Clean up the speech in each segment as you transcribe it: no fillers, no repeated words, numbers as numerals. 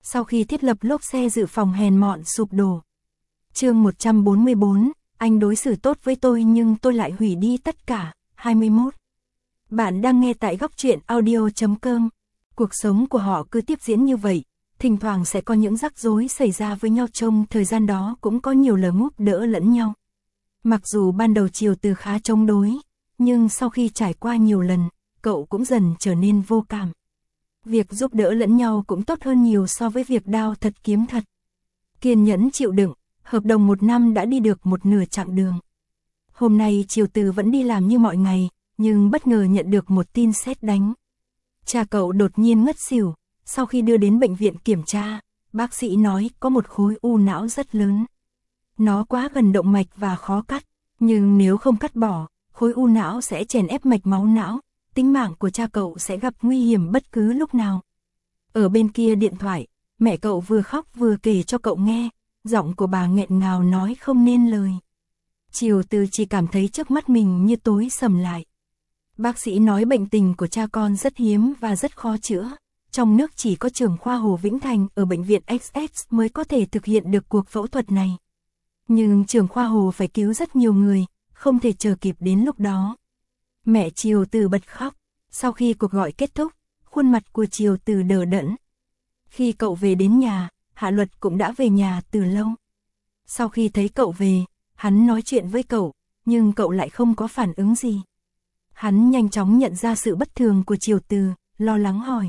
sau khi thiết lập lốp xe dự phòng hèn mọn sụp đổ. Chương 144, anh đối xử tốt với tôi nhưng tôi lại hủy đi tất cả. 21. Bạn đang nghe tại góc truyện audio.com. Cuộc sống của họ cứ tiếp diễn như vậy, thỉnh thoảng sẽ có những rắc rối xảy ra với nhau, trong thời gian đó cũng có nhiều lần giúp đỡ lẫn nhau. Mặc dù ban đầu Triều Từ khá chống đối, nhưng sau khi trải qua nhiều lần, cậu cũng dần trở nên vô cảm. Việc giúp đỡ lẫn nhau cũng tốt hơn nhiều so với việc đao thật kiếm thật. Kiên nhẫn chịu đựng, hợp đồng 1 năm đã đi được một nửa chặng đường. Hôm nay Triều Từ vẫn đi làm như mọi ngày, nhưng bất ngờ nhận được một tin sét đánh. Cha cậu đột nhiên ngất xỉu, sau khi đưa đến bệnh viện kiểm tra, bác sĩ nói có một khối u não rất lớn. Nó quá gần động mạch và khó cắt, nhưng nếu không cắt bỏ, khối u não sẽ chèn ép mạch máu não, tính mạng của cha cậu sẽ gặp nguy hiểm bất cứ lúc nào. Ở bên kia điện thoại, mẹ cậu vừa khóc vừa kể cho cậu nghe, giọng của bà nghẹn ngào nói không nên lời. Triều Từ chỉ cảm thấy trước mắt mình như tối sầm lại. Bác sĩ nói bệnh tình của cha con rất hiếm và rất khó chữa. Trong nước chỉ có trưởng khoa Hồ Vĩnh Thành ở bệnh viện XX mới có thể thực hiện được cuộc phẫu thuật này. Nhưng trưởng khoa Hồ phải cứu rất nhiều người, không thể chờ kịp đến lúc đó. Mẹ Triều Từ bật khóc. Sau khi cuộc gọi kết thúc, khuôn mặt của Triều Từ đờ đẫn. Khi cậu về đến nhà, Hạ Luật cũng đã về nhà từ lâu. Sau khi thấy cậu về, hắn nói chuyện với cậu, nhưng cậu lại không có phản ứng gì. Hắn nhanh chóng nhận ra sự bất thường của Triều Từ, lo lắng hỏi.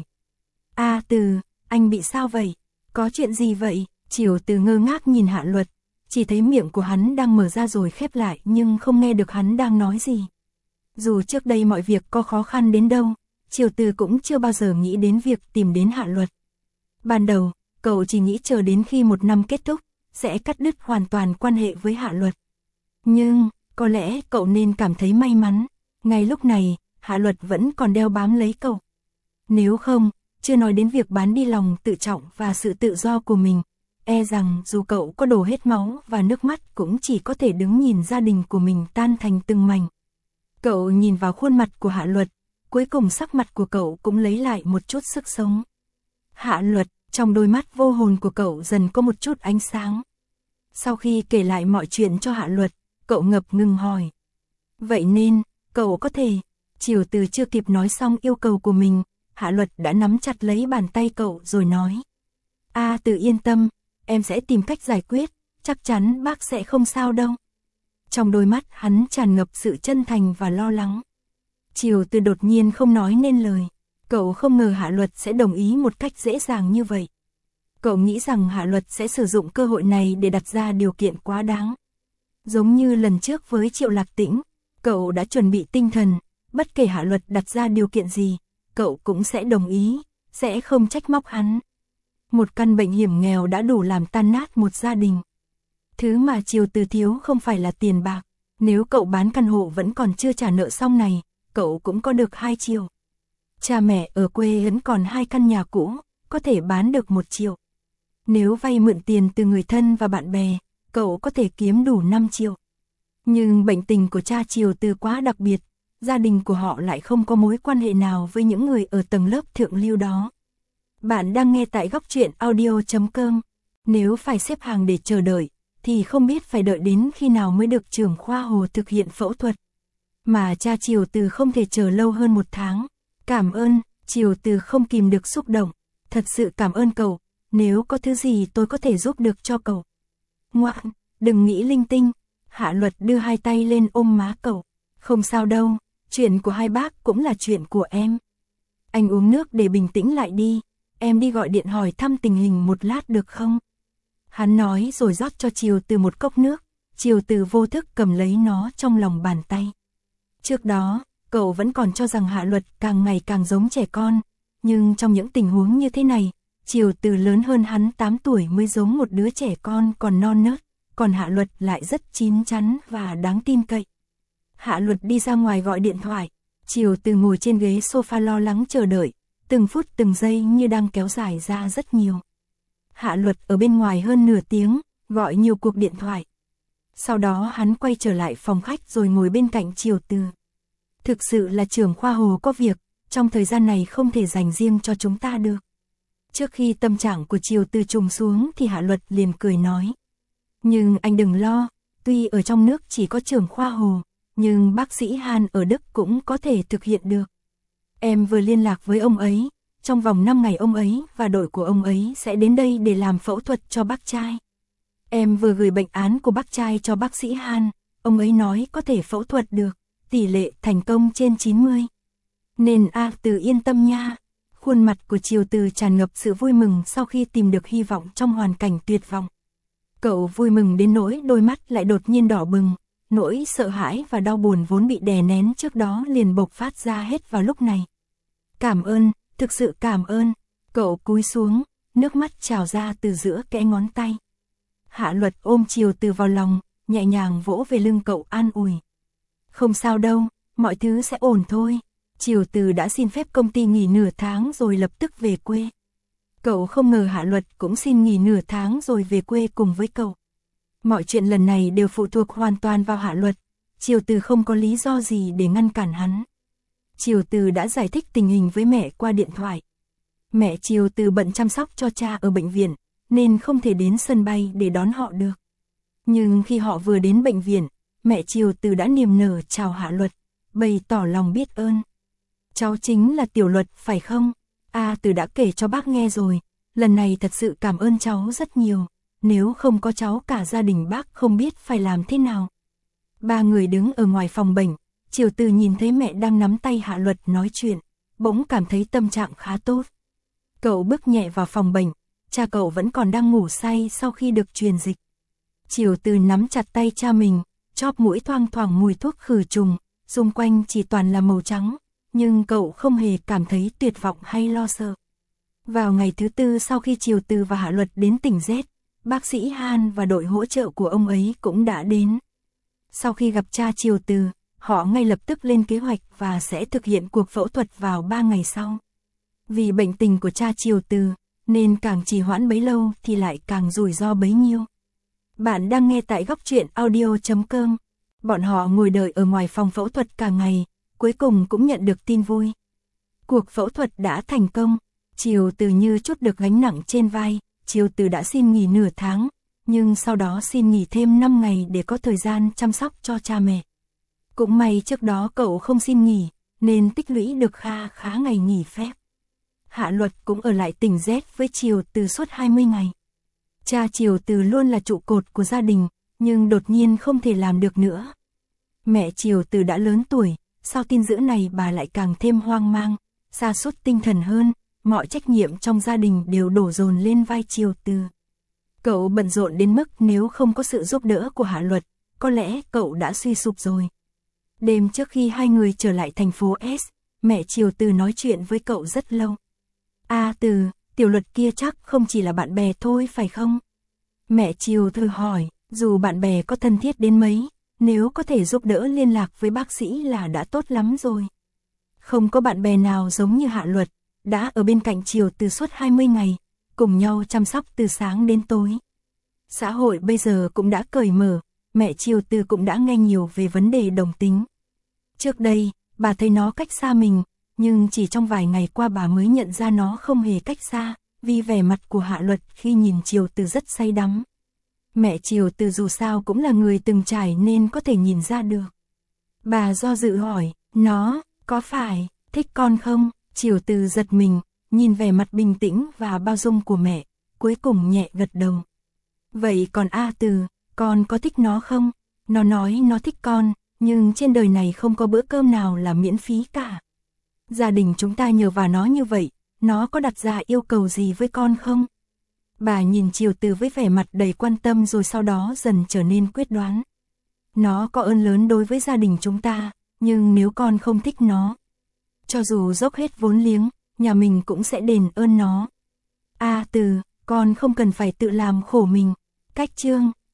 Từ, anh bị sao vậy? Có chuyện gì vậy? Triều Từ ngơ ngác nhìn Hạ Luật, chỉ thấy miệng của hắn đang mở ra rồi khép lại nhưng không nghe được hắn đang nói gì. Dù trước đây mọi việc có khó khăn đến đâu, Triều Từ cũng chưa bao giờ nghĩ đến việc tìm đến Hạ Luật. Ban đầu, cậu chỉ nghĩ chờ đến khi 1 năm kết thúc, sẽ cắt đứt hoàn toàn quan hệ với Hạ Luật. Nhưng, có lẽ cậu nên cảm thấy may mắn, ngay lúc này, Hạ Luật vẫn còn đeo bám lấy cậu. Nếu không, chưa nói đến việc bán đi lòng tự trọng và sự tự do của mình, e rằng dù cậu có đổ hết máu và nước mắt cũng chỉ có thể đứng nhìn gia đình của mình tan thành từng mảnh. Cậu nhìn vào khuôn mặt của Hạ Luật, cuối cùng sắc mặt của cậu cũng lấy lại một chút sức sống. Hạ Luật, trong đôi mắt vô hồn của cậu dần có một chút ánh sáng. Sau khi kể lại mọi chuyện cho Hạ Luật, cậu ngập ngừng hỏi. Vậy nên, cậu có thể... Triều Từ chưa kịp nói xong yêu cầu của mình, Hạ Luật đã nắm chặt lấy bàn tay cậu rồi nói. Từ yên tâm, em sẽ tìm cách giải quyết, chắc chắn bác sẽ không sao đâu. Trong đôi mắt hắn tràn ngập sự chân thành và lo lắng. Triều Từ đột nhiên không nói nên lời. Cậu không ngờ Hạ Luật sẽ đồng ý một cách dễ dàng như vậy. Cậu nghĩ rằng Hạ Luật sẽ sử dụng cơ hội này để đặt ra điều kiện quá đáng. Giống như lần trước với Triệu Lạc Tĩnh, cậu đã chuẩn bị tinh thần, bất kể Hạ Luật đặt ra điều kiện gì, cậu cũng sẽ đồng ý, sẽ không trách móc hắn. Một căn bệnh hiểm nghèo đã đủ làm tan nát một gia đình. Thứ mà Triều Từ thiếu không phải là tiền bạc, nếu cậu bán căn hộ vẫn còn chưa trả nợ xong này, cậu cũng có được 2 triệu. Cha mẹ ở quê vẫn còn 2 căn nhà cũ, có thể bán được 1 triệu. Nếu vay mượn tiền từ người thân và bạn bè, cậu có thể kiếm đủ 5 triệu. Nhưng bệnh tình của cha Triều Từ quá đặc biệt, gia đình của họ lại không có mối quan hệ nào với những người ở tầng lớp thượng lưu đó. Bạn đang nghe tại góc truyện audio.com. Nếu phải xếp hàng để chờ đợi, thì không biết phải đợi đến khi nào mới được trưởng khoa Hồ thực hiện phẫu thuật. Mà cha Triều Từ không thể chờ lâu hơn 1 tháng. Cảm ơn, Triều Từ không kìm được xúc động. Thật sự cảm ơn cậu, nếu có thứ gì tôi có thể giúp được cho cậu. Ngoan, đừng nghĩ linh tinh. Hạ Luật đưa 2 tay lên ôm má cậu. Không sao đâu, chuyện của hai bác cũng là chuyện của em. Anh uống nước để bình tĩnh lại đi, em đi gọi điện hỏi thăm tình hình một lát được không? Hắn nói rồi rót cho Triều Từ một cốc nước, Triều Từ vô thức cầm lấy nó trong lòng bàn tay. Trước đó, cậu vẫn còn cho rằng Hạ Luật càng ngày càng giống trẻ con, nhưng trong những tình huống như thế này, Triều Từ lớn hơn hắn 8 tuổi mới giống một đứa trẻ con còn non nớt, còn Hạ Luật lại rất chín chắn và đáng tin cậy. Hạ Luật đi ra ngoài gọi điện thoại, Triều Từ ngồi trên ghế sofa lo lắng chờ đợi, từng phút từng giây như đang kéo dài ra rất nhiều. Hạ Luật ở bên ngoài hơn nửa tiếng, gọi nhiều cuộc điện thoại. Sau đó hắn quay trở lại phòng khách rồi ngồi bên cạnh Triều Từ. Thực sự là trưởng khoa Hồ có việc, trong thời gian này không thể dành riêng cho chúng ta được. Trước khi tâm trạng của Triều Từ trùng xuống thì Hạ Luật liền cười nói. Nhưng anh đừng lo, tuy ở trong nước chỉ có trưởng khoa Hồ, nhưng bác sĩ Hàn ở Đức cũng có thể thực hiện được. Em vừa liên lạc với ông ấy, trong vòng 5 ngày ông ấy và đội của ông ấy sẽ đến đây để làm phẫu thuật cho bác trai. Em vừa gửi bệnh án của bác trai cho bác sĩ Hàn, ông ấy nói có thể phẫu thuật được, tỷ lệ thành công trên 90. Nên Từ yên tâm nha. Khuôn mặt của Triều Từ tràn ngập sự vui mừng sau khi tìm được hy vọng trong hoàn cảnh tuyệt vọng. Cậu vui mừng đến nỗi đôi mắt lại đột nhiên đỏ bừng, nỗi sợ hãi và đau buồn vốn bị đè nén trước đó liền bộc phát ra hết vào lúc này. Cảm ơn, thực sự cảm ơn. Cậu cúi xuống, nước mắt trào ra từ giữa kẽ ngón tay. Hạ Luật ôm Triều Từ vào lòng, nhẹ nhàng vỗ về lưng cậu an ủi. Không sao đâu, mọi thứ sẽ ổn thôi. Triều Từ đã xin phép công ty nghỉ nửa tháng rồi lập tức về quê. Cậu không ngờ Hạ Luật cũng xin nghỉ nửa tháng rồi về quê cùng với cậu. Mọi chuyện lần này đều phụ thuộc hoàn toàn vào Hạ Luật. Triều Từ không có lý do gì để ngăn cản hắn. Triều Từ đã giải thích tình hình với mẹ qua điện thoại. Mẹ Triều Từ bận chăm sóc cho cha ở bệnh viện, nên không thể đến sân bay để đón họ được. Nhưng khi họ vừa đến bệnh viện, mẹ Triều Từ đã niềm nở chào Hạ Luật, bày tỏ lòng biết ơn. Cháu chính là Tiểu Luật phải không? Từ đã kể cho bác nghe rồi, lần này thật sự cảm ơn cháu rất nhiều, nếu không có cháu cả gia đình bác không biết phải làm thế nào. Ba người đứng ở ngoài phòng bệnh, Triều Từ nhìn thấy mẹ đang nắm tay Hạ Luật nói chuyện, bỗng cảm thấy tâm trạng khá tốt. Cậu bước nhẹ vào phòng bệnh, cha cậu vẫn còn đang ngủ say sau khi được truyền dịch. Triều Từ nắm chặt tay cha mình, chóp mũi thoang thoảng mùi thuốc khử trùng, xung quanh chỉ toàn là màu trắng, nhưng cậu không hề cảm thấy tuyệt vọng hay lo sợ. Vào ngày thứ tư sau khi Triều Từ và Hạ Luật đến tỉnh Z, bác sĩ Han và đội hỗ trợ của ông ấy cũng đã đến. Sau khi gặp cha Triều Từ, họ ngay lập tức lên kế hoạch và sẽ thực hiện cuộc phẫu thuật vào 3 ngày sau. Vì bệnh tình của cha Triều Từ, nên càng trì hoãn bấy lâu thì lại càng rủi ro bấy nhiêu. Bạn đang nghe tại góc truyện audio.com. Bọn họ ngồi đợi ở ngoài phòng phẫu thuật cả ngày, cuối cùng cũng nhận được tin vui. Cuộc phẫu thuật đã thành công, Triều Từ như trút được gánh nặng trên vai. Triều Từ đã xin nghỉ nửa tháng, nhưng sau đó xin nghỉ thêm 5 ngày để có thời gian chăm sóc cho cha mẹ. Cũng may trước đó cậu không xin nghỉ, nên tích lũy được khá ngày nghỉ phép. Hạ Luật cũng ở lại tỉnh Z với Triều Từ suốt 20 ngày. Cha Triều Từ luôn là trụ cột của gia đình, nhưng đột nhiên không thể làm được nữa. Mẹ Triều Từ đã lớn tuổi, sau tin dữ này bà lại càng thêm hoang mang, sa sút tinh thần hơn, mọi trách nhiệm trong gia đình đều đổ dồn lên vai Triều Từ. Cậu bận rộn đến mức nếu không có sự giúp đỡ của Hạ Luật, có lẽ cậu đã suy sụp rồi. Đêm trước khi hai người trở lại thành phố S, mẹ Triều Từ nói chuyện với cậu rất lâu. Từ, Tiểu Luật kia chắc không chỉ là bạn bè thôi phải không? Mẹ Triều Từ hỏi, dù bạn bè có thân thiết đến mấy, nếu có thể giúp đỡ liên lạc với bác sĩ là đã tốt lắm rồi. Không có bạn bè nào giống như Hạ Luật, đã ở bên cạnh Triều Từ suốt 20 ngày, cùng nhau chăm sóc từ sáng đến tối. Xã hội bây giờ cũng đã cởi mở, mẹ Triều Từ cũng đã nghe nhiều về vấn đề đồng tính. Trước đây, bà thấy nó cách xa mình, nhưng chỉ trong vài ngày qua bà mới nhận ra nó không hề cách xa, vì vẻ mặt của Hạ Luật khi nhìn Triều Từ rất say đắm. Mẹ Triều Từ dù sao cũng là người từng trải nên có thể nhìn ra được. Bà do dự hỏi, nó, có phải, thích con không? Triều Từ giật mình, nhìn vẻ mặt bình tĩnh và bao dung của mẹ, cuối cùng nhẹ gật đầu. Vậy còn Từ, con có thích nó không? Nó nói nó thích con, nhưng trên đời này không có bữa cơm nào là miễn phí cả. Gia đình chúng ta nhờ vào nó như vậy, nó có đặt ra yêu cầu gì với con không? Bà nhìn Triều Từ với vẻ mặt đầy quan tâm rồi sau đó dần trở nên quyết đoán. Nó có ơn lớn đối với gia đình chúng ta, nhưng nếu con không thích nó, cho dù dốc hết vốn liếng, nhà mình cũng sẽ đền ơn nó. Từ, con không cần phải tự làm khổ mình. Cách chương